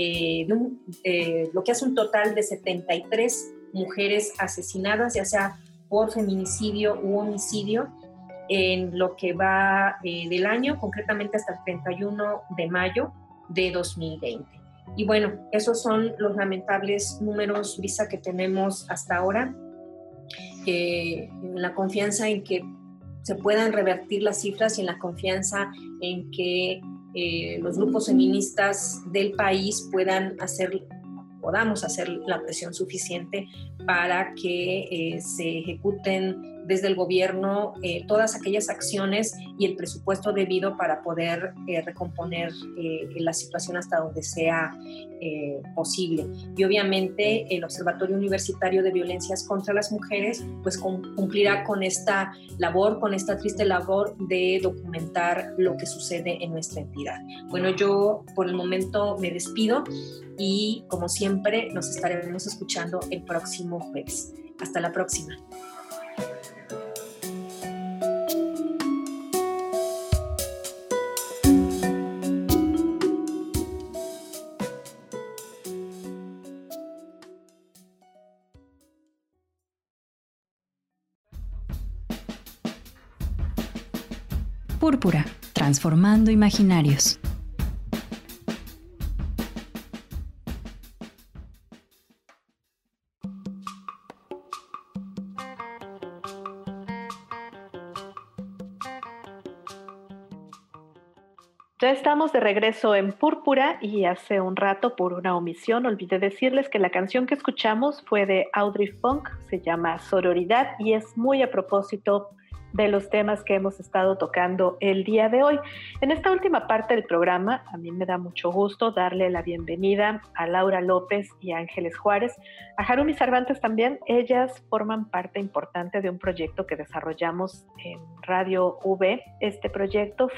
S6: lo que hace un total de 73 mujeres asesinadas, ya sea por feminicidio u homicidio, en lo que va del año, concretamente hasta el 31 de mayo de 2020. Y bueno, esos son los lamentables números, Brisa, que tenemos hasta ahora. La confianza en que se puedan revertir las cifras y en la confianza en que los grupos feministas del país podamos hacer la presión suficiente para que se ejecuten desde el gobierno todas aquellas acciones y el presupuesto debido para poder recomponer la situación hasta donde sea posible. Y obviamente el Observatorio Universitario de Violencias contra las Mujeres pues cumplirá con esta labor, con esta triste labor de documentar lo que sucede en nuestra entidad. Bueno, yo por el momento me despido y como siempre nos estaremos escuchando el próximo jueves. Hasta la próxima.
S1: Púrpura, transformando imaginarios.
S2: Ya estamos de regreso en Púrpura y hace un rato, por una omisión, olvidé decirles que la canción que escuchamos fue de Audrey Funk, se llama Sororidad y es muy a propósito de los temas que hemos estado tocando el día de hoy. En esta última parte del programa, a mí me da mucho gusto darle la bienvenida a Laura López y Ángeles Juárez, a Harumi Cervantes también. Ellas forman parte importante de un proyecto que desarrollamos en Radio V. Este proyecto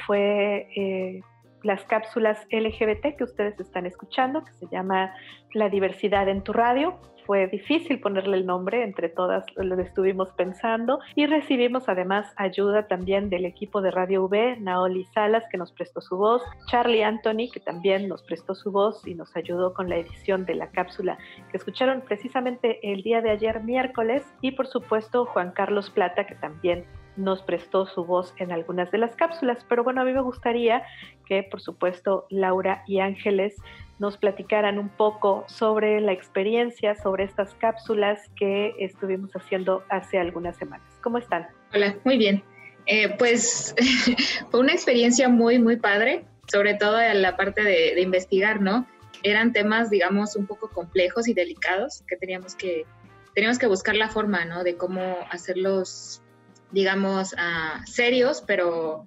S2: fue las cápsulas LGBT que ustedes están escuchando, que se llama La diversidad en tu radio. Fue difícil ponerle el nombre, entre todas lo estuvimos pensando, y recibimos además ayuda también del equipo de Radio V, Naoli Salas, que nos prestó su voz, Charlie Anthony, que también nos prestó su voz y nos ayudó con la edición de la cápsula que escucharon precisamente el día de ayer, miércoles, y por supuesto Juan Carlos Plata, que también nos prestó su voz en algunas de las cápsulas. Pero bueno, a mí me gustaría que, por supuesto, Laura y Ángeles nos platicaran un poco sobre la experiencia, sobre estas cápsulas que estuvimos haciendo hace algunas semanas. ¿Cómo están?
S8: Hola, muy bien. Pues fue una experiencia muy, muy padre, sobre todo en la parte de investigar, ¿no? Eran temas, digamos, un poco complejos y delicados que teníamos que buscar la forma, ¿no? De cómo hacerlos, digamos, serios, pero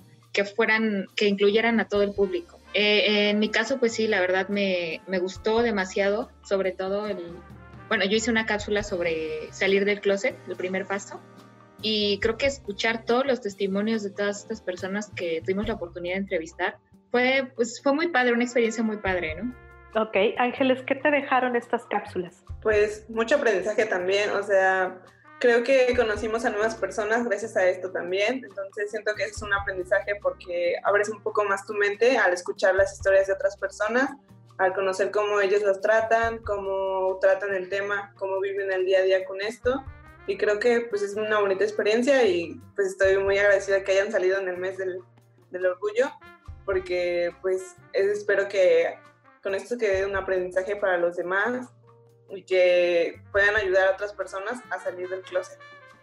S8: que incluyeran a todo el público. En mi caso, pues sí, la verdad me gustó demasiado, sobre todo yo hice una cápsula sobre salir del closet, el primer paso, y creo que escuchar todos los testimonios de todas estas personas que tuvimos la oportunidad de entrevistar fue muy padre, una experiencia muy padre, ¿no?
S2: Ok, Ángeles, ¿qué te dejaron estas cápsulas?
S3: Pues mucho aprendizaje también, o sea, creo que conocimos a nuevas personas gracias a esto también, entonces siento que es un aprendizaje porque abres un poco más tu mente al escuchar las historias de otras personas, al conocer cómo ellos las tratan, cómo tratan el tema, cómo viven el día a día con esto, y creo que pues es una bonita experiencia y pues estoy muy agradecida que hayan salido en el mes del orgullo, porque pues espero que con esto quede un aprendizaje para los demás y que puedan ayudar a otras personas a salir del closet.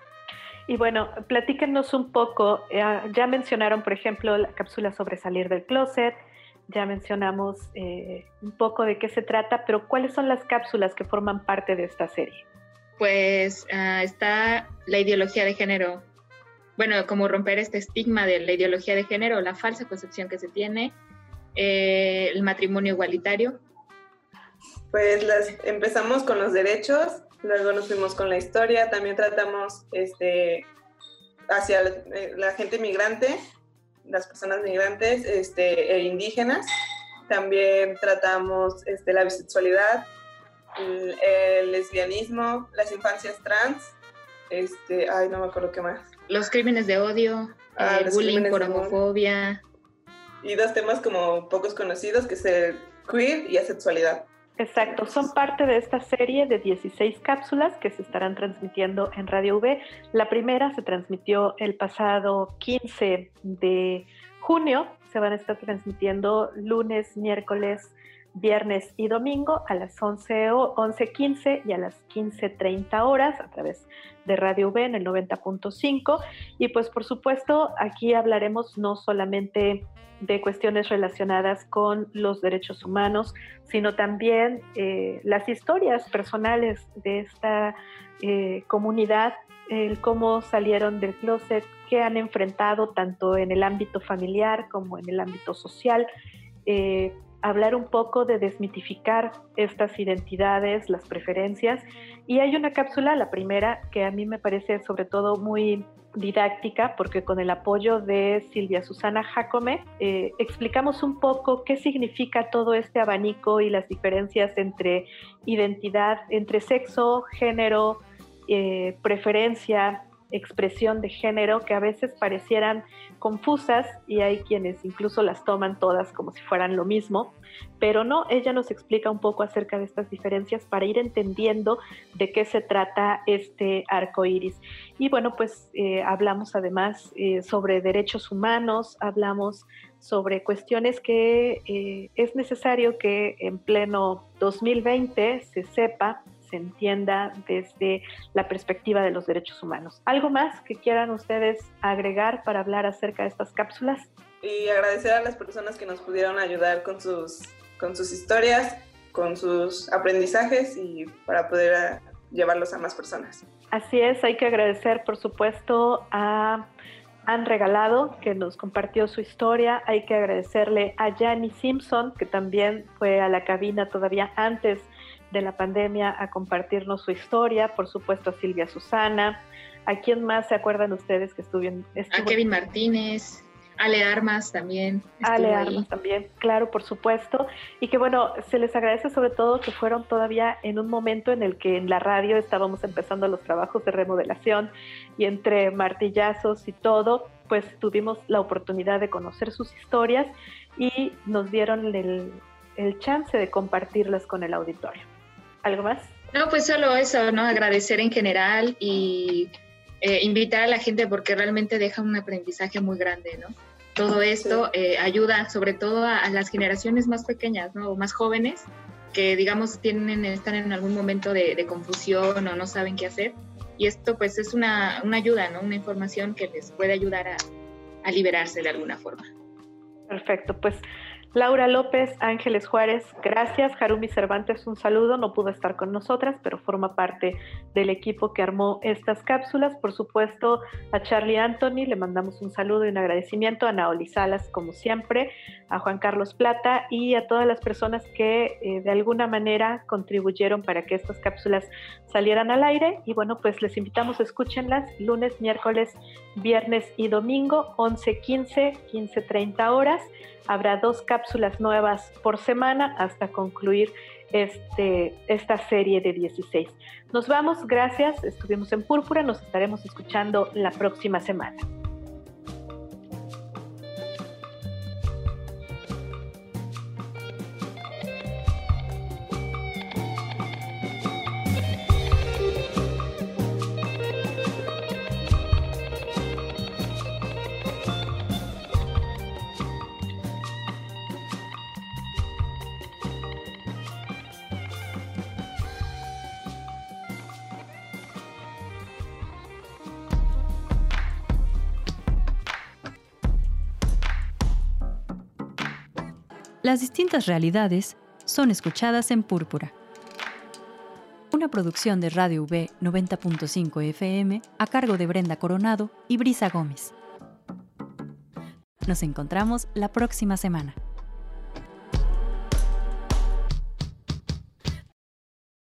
S2: Y bueno, platíquenos un poco, ya mencionaron, por ejemplo, la cápsula sobre salir del closet, ya mencionamos un poco de qué se trata, pero ¿cuáles son las cápsulas que forman parte de esta serie?
S8: Pues está la ideología de género, como romper este estigma de la ideología de género, la falsa concepción que se tiene, el matrimonio igualitario.
S3: Pues empezamos con los derechos, luego nos fuimos con la historia, también tratamos hacia la gente migrante, las personas migrantes e indígenas, también tratamos la bisexualidad, el lesbianismo, las infancias trans, no me acuerdo qué más.
S8: Los crímenes de odio, el bullying por homofobia.
S3: Y dos temas como pocos conocidos, que es el queer y asexualidad.
S2: Exacto, son parte de esta serie de 16 cápsulas que se estarán transmitiendo en Radio V. La primera se transmitió el pasado 15 de junio. Se van a estar transmitiendo lunes, miércoles, viernes y domingo a las 11:15 y a las 15:30 horas a través de Radio V en el 90.5. Y pues por supuesto aquí hablaremos no solamente de cuestiones relacionadas con los derechos humanos, sino también las historias personales de esta comunidad, el cómo salieron del closet, qué han enfrentado tanto en el ámbito familiar como en el ámbito social, hablar un poco de desmitificar estas identidades, las preferencias. Y hay una cápsula, la primera, que a mí me parece sobre todo muy didáctica, porque con el apoyo de Silvia Susana Jacome explicamos un poco qué significa todo este abanico y las diferencias entre identidad, entre sexo, género, preferencia, expresión de género, que a veces parecieran confusas y hay quienes incluso las toman todas como si fueran lo mismo, pero no, ella nos explica un poco acerca de estas diferencias para ir entendiendo de qué se trata este arco iris. Y bueno, pues hablamos además sobre derechos humanos, hablamos sobre cuestiones que es necesario que en pleno 2020 se sepa, se entienda desde la perspectiva de los derechos humanos. ¿Algo más que quieran ustedes agregar para hablar acerca de estas cápsulas?
S9: y agradecer a las personas que nos pudieron ayudar con sus historias, con sus aprendizajes y para poder llevarlos a más personas.
S2: Así es, hay que agradecer por supuesto a Anne Regalado, que nos compartió su historia. Hay que agradecerle a Yanni Simpson, que también fue a la cabina todavía antes de la pandemia a compartirnos su historia. Por supuesto a Silvia Susana. ¿A quién más se acuerdan ustedes que estuvo?
S8: A Kevin Martínez. Ale Armas también.
S2: Ale Armas también, claro, por supuesto. Y que bueno, se les agradece sobre todo que fueron todavía en un momento en el que en la radio estábamos empezando los trabajos de remodelación y entre martillazos y todo, pues tuvimos la oportunidad de conocer sus historias y nos dieron el chance de compartirlas con el auditorio. ¿Algo más?
S8: No, pues solo eso, ¿no? Agradecer en general y invitar a la gente porque realmente deja un aprendizaje muy grande, ¿no? Todo esto ayuda sobre todo a las generaciones más pequeñas, ¿no? O más jóvenes que, digamos, están en algún momento de confusión o no saben qué hacer. Y esto, pues, es una ayuda, ¿no? Una información que les puede ayudar a liberarse de alguna forma.
S2: Perfecto, pues Laura López, Ángeles Juárez, gracias. Harumi Cervantes, un saludo, no pudo estar con nosotras, pero forma parte del equipo que armó estas cápsulas. Por supuesto, a Charlie Anthony le mandamos un saludo y un agradecimiento, a Naoli Salas, como siempre, a Juan Carlos Plata y a todas las personas que de alguna manera contribuyeron para que estas cápsulas salieran al aire. Y bueno, pues les invitamos, escúchenlas lunes, miércoles, viernes y domingo, 11:15, 15:30 horas. Habrá 2 cápsulas nuevas por semana hasta concluir esta serie de 16. Nos vamos, gracias. Estuvimos en Púrpura, nos estaremos escuchando la próxima semana.
S1: Las distintas realidades son escuchadas en Púrpura. Una producción de Radio V 90.5 FM a cargo de Brenda Coronado y Brisa Gómez. Nos encontramos la próxima semana.